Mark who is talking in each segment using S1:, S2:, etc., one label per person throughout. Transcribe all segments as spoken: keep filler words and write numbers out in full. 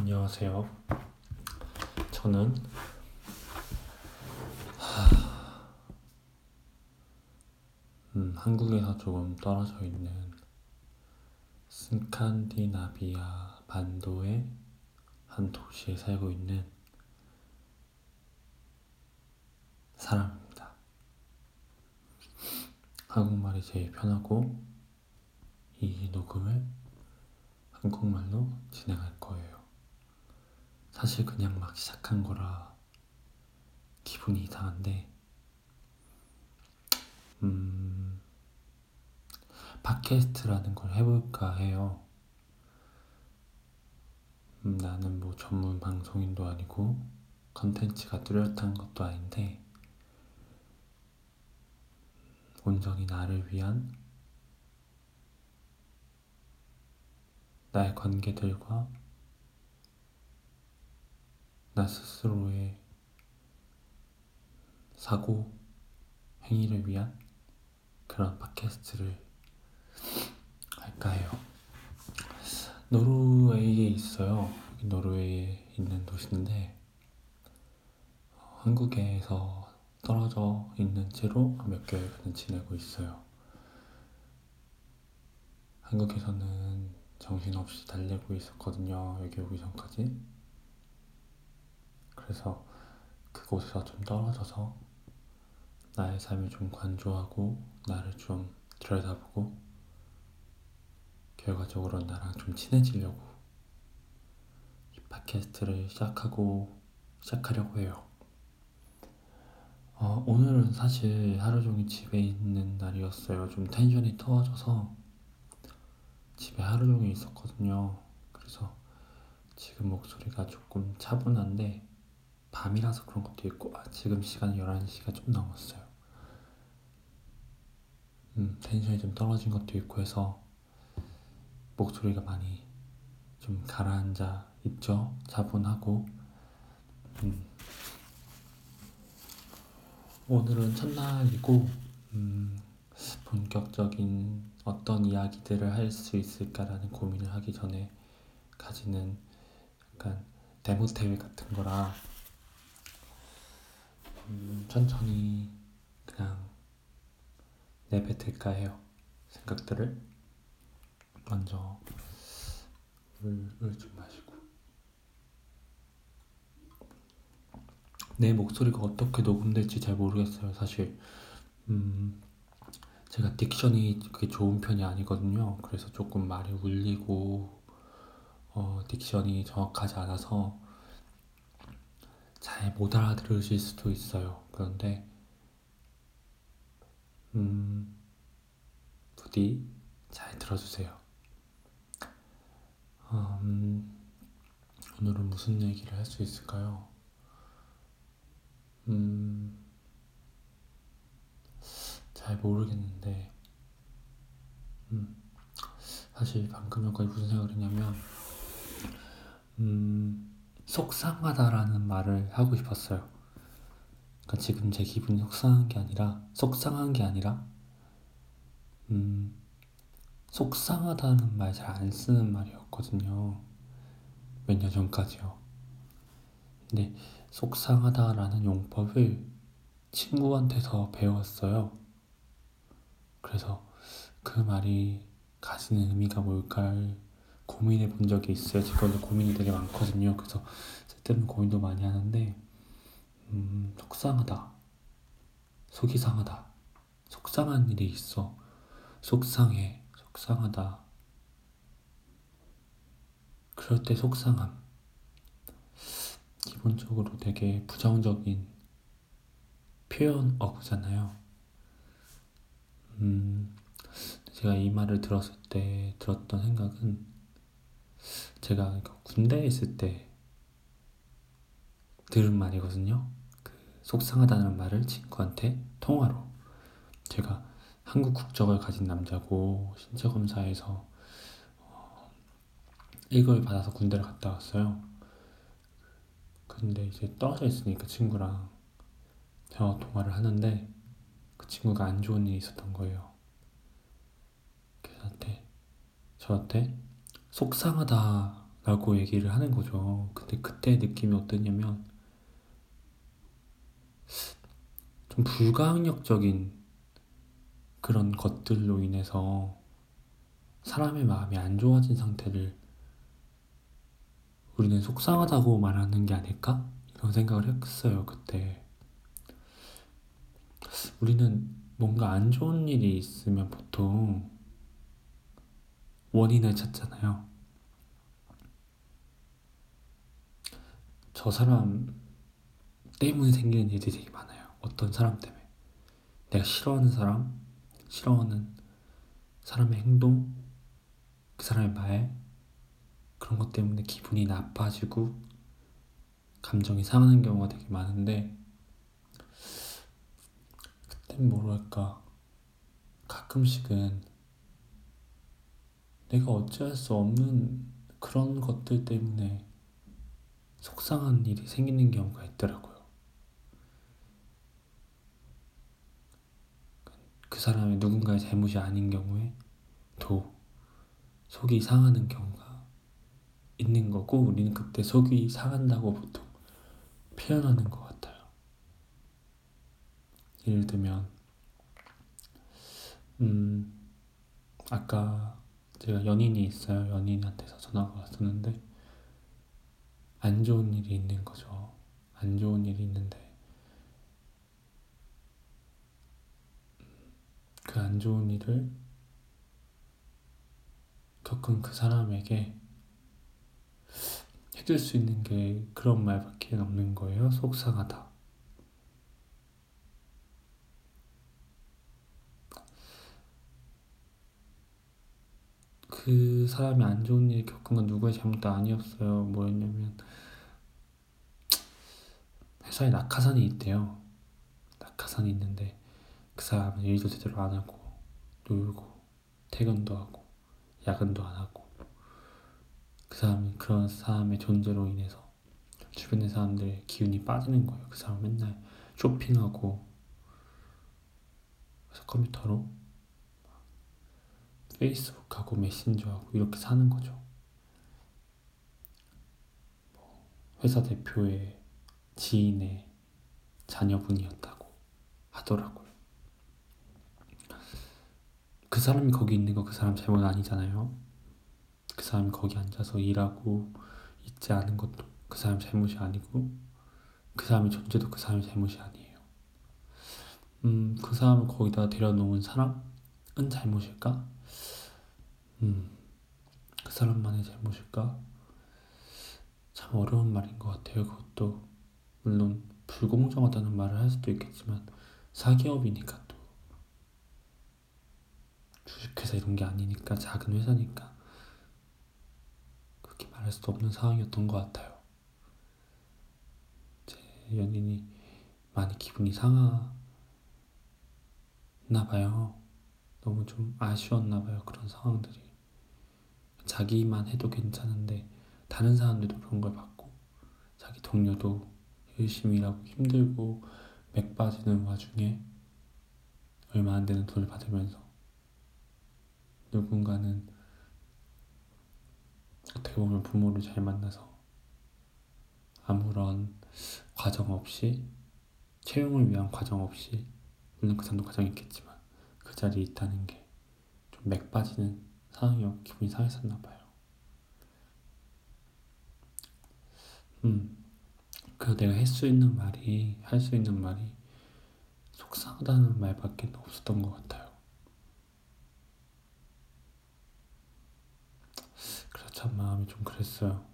S1: 안녕하세요. 저는 음, 한국에서 조금 떨어져 있는 스칸디나비아 반도의 한 도시에 살고 있는 사람입니다. 한국말이 제일 편하고 이 녹음을 한국말로 진행할 거예요. 사실 그냥 막 시작한 거라 기분이 이상한데 음, 팟캐스트라는 걸 해볼까 해요. 음, 나는 뭐 전문 방송인도 아니고 컨텐츠가 뚜렷한 것도 아닌데 온전히 나를 위한 나의 관계들과 나 스스로의 사고 행위를 위한 그런 팟캐스트를 할까 해요. 노르웨이에 있어요. 노르웨이에 있는 도시인데 어, 한국에서 떨어져 있는 채로 몇 개월간 지내고 있어요. 한국에서는 정신없이 달리고 있었거든요. 여기 오기 전까지. 그래서 그곳에서 좀 떨어져서 나의 삶을 좀 관조하고 나를 좀 들여다보고 결과적으로 나랑 좀 친해지려고 이 팟캐스트를 시작하고 시작하려고 해요. 어, 오늘은 사실 하루 종일 집에 있는 날이었어요. 좀 텐션이 터져서 집에 하루 종일 있었거든요. 그래서 지금 목소리가 조금 차분한데 밤이라서 그런 것도 있고 아, 지금 시간이 열한 시가 좀 넘었어요. 음, 텐션이 좀 떨어진 것도 있고 해서 목소리가 많이 좀 가라앉아 있죠. 차분하고 음, 오늘은 첫날이고 음, 본격적인 어떤 이야기들을 할 수 있을까라는 고민을 하기 전에 가지는 약간 데모테일 같은 거라 음, 천천히 그냥 내뱉을까 해요. 생각들을 먼저 물을 좀 마시고 내 목소리가 어떻게 녹음될지 잘 모르겠어요. 사실 음, 제가 딕션이 그렇게 좋은 편이 아니거든요. 그래서 조금 말이 울리고 어, 딕션이 정확하지 않아서 잘 못 알아들으실 수도 있어요. 그런데 음, 부디 잘 들어주세요. 어, 음, 오늘은 무슨 얘기를 할 수 있을까요? 음, 잘 모르겠는데 음, 사실 방금 전까지 무슨 생각을 했냐면 음, 속상하다라는 말을 하고 싶었어요. 그러니까 지금 제 기분이 속상한 게 아니라 속상한 게 아니라 음, 속상하다는 말 잘 안 쓰는 말이었거든요. 몇 년 전까지요. 근데 속상하다라는 용법을 친구한테서 배웠어요. 그래서 그 말이 가지는 의미가 뭘까를 고민해 본 적이 있어요. 제가 원래 고민이 되게 많거든요. 그래서 쓸데없는 고민도 많이 하는데 음, 속상하다, 속이 상하다, 속상한 일이 있어, 속상해, 속상하다. 그럴 때 속상함. 기본적으로 되게 부정적인 표현어구잖아요. 음, 제가 이 말을 들었을 때 들었던 생각은 제가 군대에 있을 때 들은 말이거든요. 그 속상하다는 말을 친구한테 통화로 제가 한국 국적을 가진 남자고 신체 검사에서 일급을 받아서 군대를 갔다 왔어요. 근데 이제 떨어져 있으니까 친구랑 대화 통화를 하는데 그 친구가 안 좋은 일이 있었던 거예요. 그래서 저한테 저한테 속상하다 라고 얘기를 하는 거죠. 근데 그때 느낌이 어땠냐면 좀 불가항력적인 그런 것들로 인해서 사람의 마음이 안 좋아진 상태를 우리는 속상하다고 말하는 게 아닐까? 이런 생각을 했어요, 그때. 우리는 뭔가 안 좋은 일이 있으면 보통 원인을 찾잖아요. 저 사람 때문에 생기는 일들이 되게 많아요. 어떤 사람 때문에. 내가 싫어하는 사람, 싫어하는 사람의 행동, 그 사람의 말, 그런 것 때문에 기분이 나빠지고 감정이 상하는 경우가 되게 많은데, 그땐 뭐랄까, 가끔씩은 내가 어찌할 수 없는 그런 것들 때문에 속상한 일이 생기는 경우가 있더라고요. 그 사람의 누군가의 잘못이 아닌 경우에 또 속이 상하는 경우가 있는 거고, 우리는 그때 속이 상한다고 보통 표현하는 것 같아요. 예를 들면 음 아까 제가 연인이 있어요. 연인한테서 전화가 왔었는데 안 좋은 일이 있는 거죠. 안 좋은 일이 있는데 그 안 좋은 일을 겪은 그 사람에게 해줄 수 있는 게 그런 말밖에 없는 거예요. 속상하다. 그 사람이 안 좋은 일 겪은 건 누구의 잘못도 아니었어요. 뭐였냐면 회사에 낙하산이 있대요. 낙하산이 있는데 그 사람은 일도 제대로 안 하고 놀고 퇴근도 하고 야근도 안 하고, 그 사람은 그런 사람의 존재로 인해서 주변의 사람들의 기운이 빠지는 거예요. 그 사람 맨날 쇼핑하고 그래서 컴퓨터로 페이스북하고 메신저하고 이렇게 사는 거죠. 회사 대표의 지인의 자녀분이었다고 하더라고요. 그 사람이 거기 있는 거 그 사람 잘못 아니잖아요. 그 사람이 거기 앉아서 일하고 있지 않은 것도 그 사람 잘못이 아니고, 그 사람의 존재도 그 사람의 잘못이 아니에요. 음, 그 사람을 거기다 데려놓은 사람은 잘못일까? 음, 그 사람만의 잘못일까? 참 어려운 말인 것 같아요. 그것도 물론 불공정하다는 말을 할 수도 있겠지만 사기업이니까, 또 주식회사 이런 게 아니니까, 작은 회사니까 그렇게 말할 수도 없는 상황이었던 것 같아요. 제 연인이 많이 기분이 상하나 봐요. 너무 좀 아쉬웠나 봐요. 그런 상황들이. 자기만 해도 괜찮은데 다른 사람들도 그런 걸 받고, 자기 동료도 열심히 일하고 힘들고 맥 빠지는 와중에 얼마 안 되는 돈을 받으면서 누군가는 어떻게 보면 부모를 잘 만나서 아무런 과정 없이, 채용을 위한 과정 없이, 물론 그 사람도 과정이 있겠지만 그 자리에 있다는 게 좀 맥 빠지는 상황이었고 기분이 상했었나 봐요. 음, 그래서 내가 할 수 있는 말이 할 수 있는 말이 속상하다는 말밖에 없었던 것 같아요. 그래서 참 마음이 좀 그랬어요.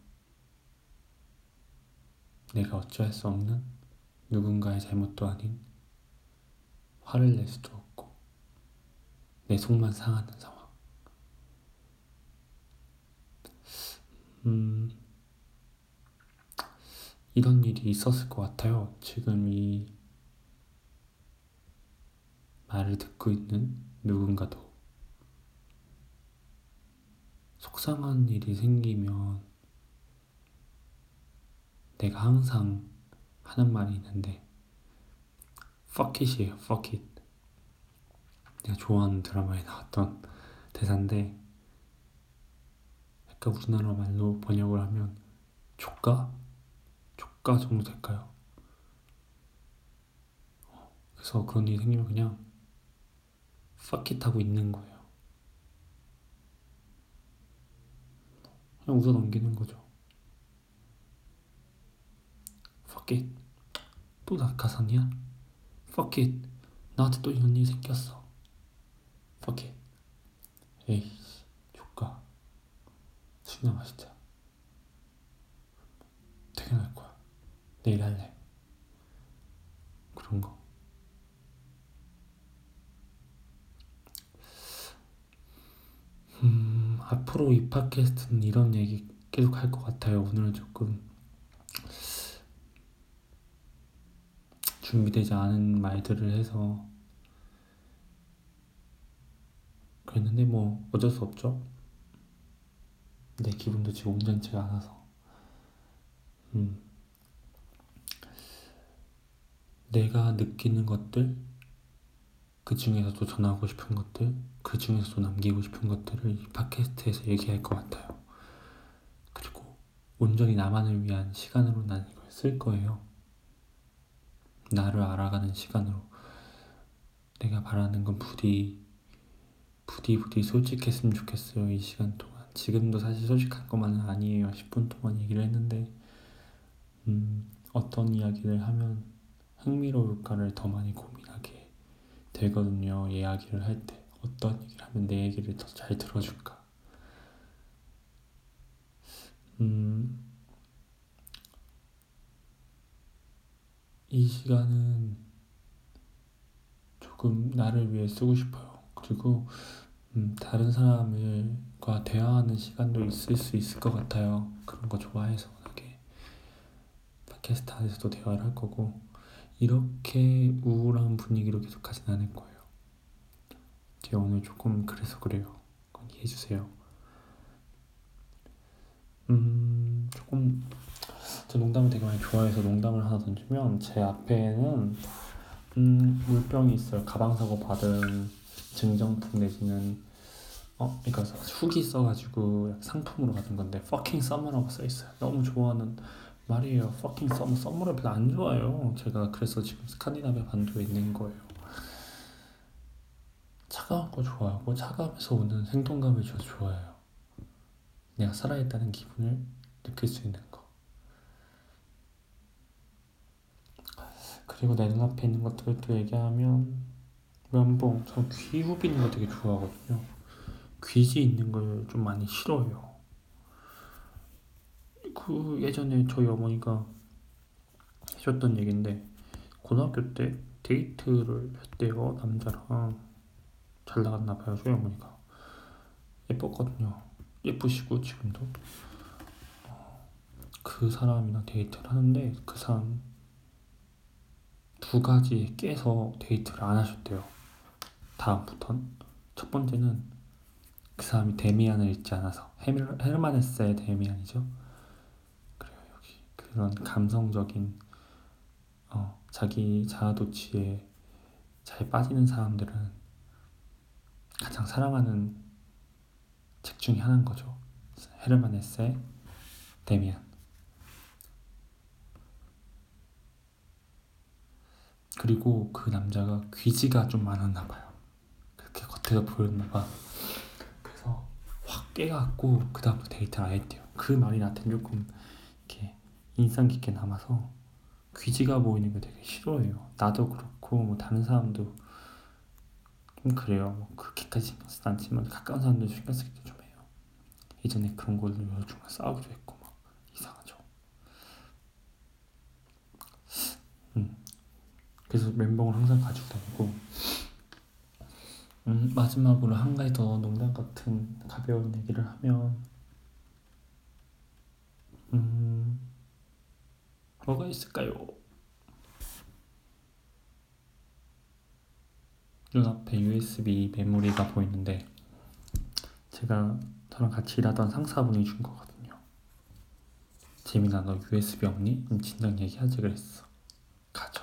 S1: 내가 어찌할 수 없는 누군가의 잘못도 아닌 화를 낼 수도 없고 내 속만 상하는 상황. 음, 이런 일이 있었을 것 같아요. 지금 이 말을 듣고 있는 누군가도 속상한 일이 생기면 내가 항상 하는 말이 있는데 fuck it이에요. fuck it. 내가 좋아하는 드라마에 나왔던 대사인데, 그러니까 우리나라 말로 번역을 하면 조까? 조까 정도 될까요? 그래서 그런 일이 생기면 그냥 fuck it 하고 있는 거예요. 그냥 웃어 넘기는 거죠. fuck it. 또 낙하산이야? fuck it. 나한테 또 이런 일이 생겼어. fuck it. 에이씨, 조까. 술이나 마시자. 퇴근할 거야. 내일 할래. 그런 거. 음, 앞으로 이 팟캐스트는 이런 얘기 계속 할 것 같아요. 오늘은 조금 준비되지 않은 말들을 해서 그랬는데 뭐 어쩔 수 없죠. 내 기분도 지금 온전치가 않아서. 음, 내가 느끼는 것들, 그 중에서도 전하고 싶은 것들, 그 중에서도 남기고 싶은 것들을 이 팟캐스트에서 얘기할 것 같아요. 그리고 온전히 나만을 위한 시간으로 난 이걸 쓸 거예요. 나를 알아가는 시간으로. 내가 바라는 건 부디 부디 부디 솔직했으면 좋겠어요. 이 시간 동안. 지금도 사실 솔직한 것만은 아니에요. 십 분 동안 얘기를 했는데 음, 어떤 이야기를 하면 흥미로울까를 더 많이 고민하게 되거든요. 이야기를 할 때 어떤 얘기를 하면 내 얘기를 더 잘 들어줄까. 음, 이 시간은 조금 나를 위해 쓰고 싶어요. 그리고 음, 다른 사람과 대화하는 시간도 있을 수 있을 것 같아요. 그런 거 좋아해서 워낙에 팟캐스트 안에서도 대화를 할 거고 이렇게 우울한 분위기로 계속 가진 않을 거예요. 제가 오늘 조금 그래서 그래요. 그건 이해해주세요. 음, 조금 저 농담을 되게 많이 좋아해서 농담을 하나 던지면 제 앞에는 음, 물병이 있어요. 가방사고 받은 증정품 내지는 어, 그러니까 후기 써가지고 상품으로 받은 건데 fucking summer라고 써있어요. 너무 좋아하는 말이에요. fucking summer. summer을 별로 안 좋아해요. 제가 그래서 지금 스칸디나비아 반도에 있는 거예요. 차가운 거 좋아하고 차가우면서 오는 생동감을 저 좋아해요. 내가 살아있다는 기분을 느낄 수 있는 거. 그리고 내 눈앞에 있는 것들을 또 얘기하면 면봉. 저 귀 후비는 거 되게 좋아하거든요. 귀지 있는 걸 좀 많이 싫어해요. 그 예전에 저희 어머니가 해줬던 얘긴데 고등학교 때 데이트를 했대요. 남자랑. 잘 나갔나 봐요. 저희 어머니가. 예뻤거든요. 예쁘시고 지금도. 그 사람이랑 데이트를 하는데 그 사람 두 가지에 깨서 데이트를 안 하셨대요. 다음부턴. 첫 번째는 그 사람이 데미안을 읽지 않아서. 헤르, 헤르만헤세의 데미안이죠. 그래요. 여기 그런 감성적인 어, 자기 자아도취에 잘 빠지는 사람들은 가장 사랑하는 책 중에 하나인 거죠. 헤르만 헤세, 데미안. 그리고 그 남자가 귀지가 좀 많았나 봐요. 그렇게 겉에서 보였나 봐. 그래서 확 깨갖고 그 다음부터 데이트를 안 했대요. 그 말이 나한테 조금 이렇게 인상 깊게 남아서 귀지가 보이는 거 되게 싫어해요. 나도 그렇고 뭐 다른 사람도 좀 그래요. 뭐 그렇게까지 신경 쓰지 않지만 가까운 사람들 신경 쓰기도 좀 해요. 예전에 그런 걸로 정말 싸우기도 했고 막 이상하죠. 음. 그래서 멘붕을 항상 가지고 다니고 음, 마지막으로 한 가지 더 농담 같은 가벼운 얘기를 하면 음, 뭐가 있을까요? 눈앞에 유에스비 메모리가 보이는데 제가 저랑 같이 일하던 상사분이 준 거거든요. 재민아 너 유에스비 없니? 진작 얘기하지 그랬어. 가져.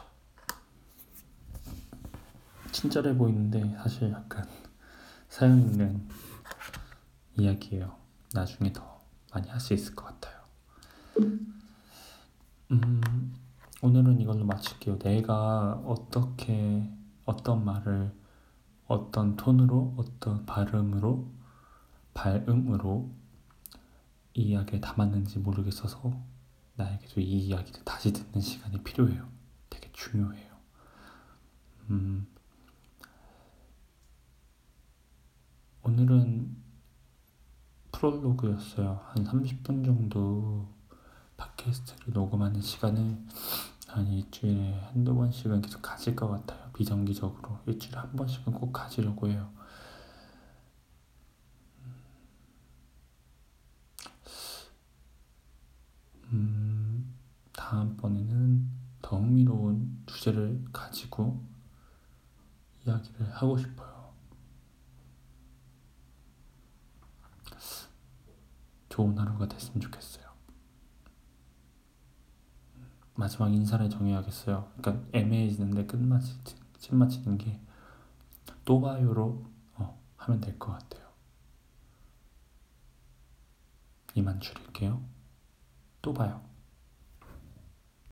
S1: 친절해 보이는데 사실 약간 사연 있는 이야기예요. 나중에 더 많이 할 수 있을 것 같아요. 음, 오늘은 이걸로 마칠게요. 내가 어떻게, 어떤 말을, 어떤 톤으로, 어떤 발음으로, 발음으로 이 이야기를 담았는지 모르겠어서 나에게도 이 이야기를 다시 듣는 시간이 필요해요. 되게 중요해요. 음, 오늘은 프롤로그였어요. 한 삼십 분 정도 팟캐스트를 녹음하는 시간을 한 일주일에 한두 번씩은 계속 가질 것 같아요. 비정기적으로 일주일에 한 번씩은 꼭 가지려고 해요. 음, 다음번에는 더 흥미로운 주제를 가지고 이야기를 하고 싶어요. 좋은 하루가 됐으면 좋겠어요. 마지막 인사를 정해야겠어요. 그러니까 애매해지는데 끝마치, 끝마치는 게 또 봐요로 어, 하면 될 것 같아요. 이만 줄일게요. 또 봐요.